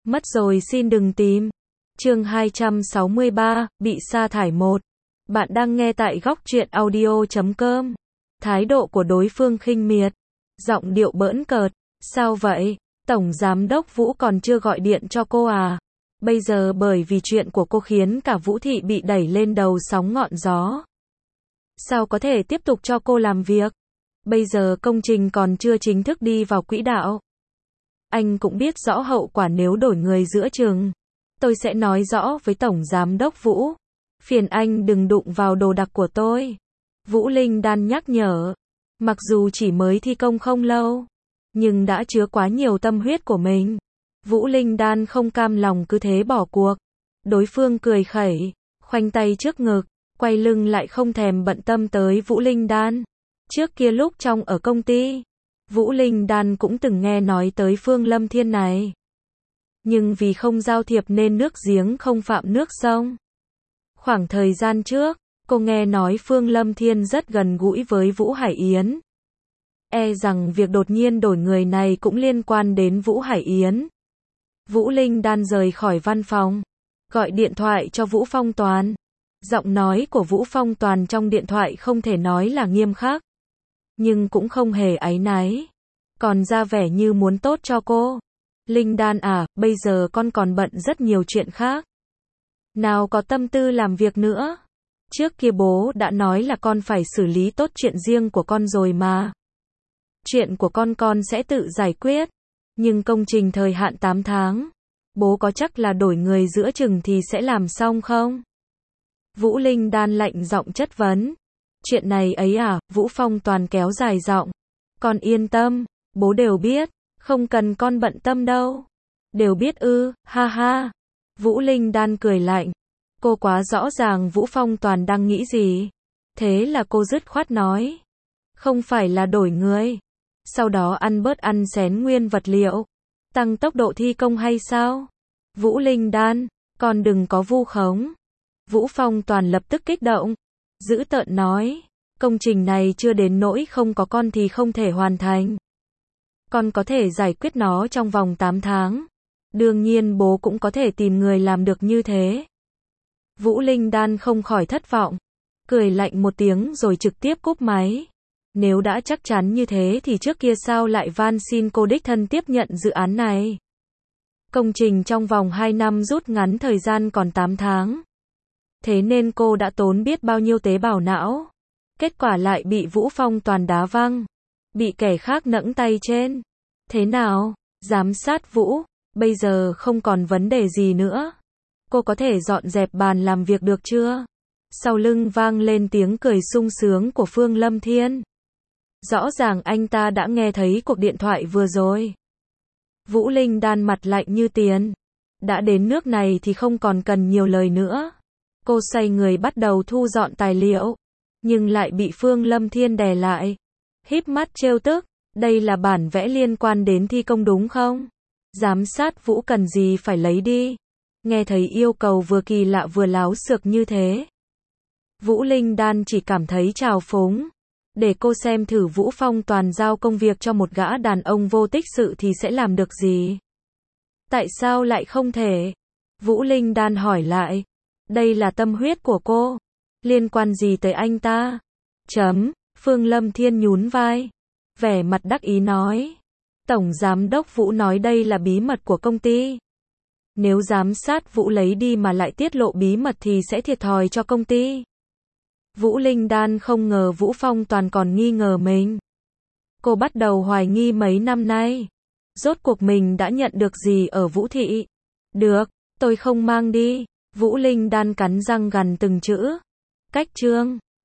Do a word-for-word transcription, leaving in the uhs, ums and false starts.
Mất rồi xin đừng tìm. Chương hai trăm sáu mươi ba, bị sa thải một. Bạn đang nghe tại góc truyện audio chấm com. Thái độ của đối phương khinh miệt, giọng điệu bỡn cợt. Sao vậy? Tổng giám đốc Vũ còn chưa gọi điện cho cô à? Bây giờ bởi vì chuyện của cô khiến cả Vũ thị bị đẩy lên đầu sóng ngọn gió. Sao có thể tiếp tục cho cô làm việc? Bây giờ công trình còn chưa chính thức đi vào quỹ đạo. Anh cũng biết rõ hậu quả nếu đổi người giữa chừng. Tôi sẽ nói rõ với Tổng Giám đốc Vũ. Phiền anh đừng đụng vào đồ đạc của tôi. Vũ Linh Đan nhắc nhở. Mặc dù chỉ mới thi công không lâu, nhưng đã chứa quá nhiều tâm huyết của mình. Vũ Linh Đan không cam lòng cứ thế bỏ cuộc. Đối phương cười khẩy, khoanh tay trước ngực, quay lưng lại không thèm bận tâm tới Vũ Linh Đan. Trước kia lúc trong ở công ty, Vũ Linh Đan cũng từng nghe nói tới Phương Lâm Thiên này. Nhưng vì không giao thiệp nên nước giếng không phạm nước sông. Khoảng thời gian trước, cô nghe nói Phương Lâm Thiên rất gần gũi với Vũ Hải Yến. E rằng việc đột nhiên đổi người này cũng liên quan đến Vũ Hải Yến. Vũ Linh Đan rời khỏi văn phòng, gọi điện thoại cho Vũ Phong Toàn. Giọng nói của Vũ Phong Toàn trong điện thoại không thể nói là nghiêm khắc, nhưng cũng không hề áy náy, còn ra vẻ như muốn tốt cho cô. Linh Đan à, bây giờ con còn bận rất nhiều chuyện khác. Nào có tâm tư làm việc nữa. Trước kia bố đã nói là con phải xử lý tốt chuyện riêng của con rồi mà. Chuyện của con con sẽ tự giải quyết. Nhưng công trình thời hạn tám tháng, bố có chắc là đổi người giữa chừng thì sẽ làm xong không? Vũ Linh Đan lạnh giọng chất vấn. Chuyện này ấy à, Vũ Phong Toàn kéo dài giọng. Con yên tâm, bố đều biết, không cần con bận tâm đâu. Đều biết ư, ha ha. Vũ Linh Đan cười lạnh. Cô quá rõ ràng Vũ Phong Toàn đang nghĩ gì. Thế là cô dứt khoát nói. Không phải là đổi người. Sau đó ăn bớt ăn xén nguyên vật liệu. Tăng tốc độ thi công hay sao? Vũ Linh Đan, con đừng có vu khống. Vũ Phong Toàn lập tức kích động. Dữ tợn nói. Công trình này chưa đến nỗi không có con thì không thể hoàn thành. Con có thể giải quyết nó trong vòng tám tháng. Đương nhiên bố cũng có thể tìm người làm được như thế. Vũ Linh Đan không khỏi thất vọng. Cười lạnh một tiếng rồi trực tiếp cúp máy. Nếu đã chắc chắn như thế thì trước kia sao lại van xin cô đích thân tiếp nhận dự án này. Công trình trong vòng hai năm rút ngắn thời gian còn tám tháng. Thế nên cô đã tốn biết bao nhiêu tế bào não. Kết quả lại bị Vũ Phong Toàn đá văng. Bị kẻ khác nẫng tay trên. Thế nào? Giám sát Vũ, bây giờ không còn vấn đề gì nữa. Cô có thể dọn dẹp bàn làm việc được chưa? Sau lưng vang lên tiếng cười sung sướng của Phương Lâm Thiên. Rõ ràng anh ta đã nghe thấy cuộc điện thoại vừa rồi. Vũ Linh Đan mặt lạnh như tiền. Đã đến nước này thì không còn cần nhiều lời nữa. Cô xoay người bắt đầu thu dọn tài liệu, nhưng lại bị Phương Lâm Thiên đè lại. Híp mắt trêu tức, đây là bản vẽ liên quan đến thi công đúng không? Giám sát Vũ cần gì phải lấy đi. Nghe thấy yêu cầu vừa kỳ lạ vừa láo xược như thế, Vũ Linh Đan chỉ cảm thấy trào phúng. Để cô xem thử Vũ Phong Toàn giao công việc cho một gã đàn ông vô tích sự thì sẽ làm được gì. Tại sao lại không thể? Vũ Linh Đan hỏi lại. Đây là tâm huyết của cô. Liên quan gì tới anh ta? Chấm. Phương Lâm Thiên nhún vai. Vẻ mặt đắc ý nói. Tổng Giám đốc Vũ nói đây là bí mật của công ty. Nếu giám sát Vũ lấy đi mà lại tiết lộ bí mật thì sẽ thiệt thòi cho công ty. Vũ Linh Đan không ngờ Vũ Phong Toàn còn nghi ngờ mình. Cô bắt đầu hoài nghi mấy năm nay. Rốt cuộc mình đã nhận được gì ở Vũ thị? Được, tôi không mang đi. Vũ Linh Đan cắn răng gằn từng chữ. Cách chương.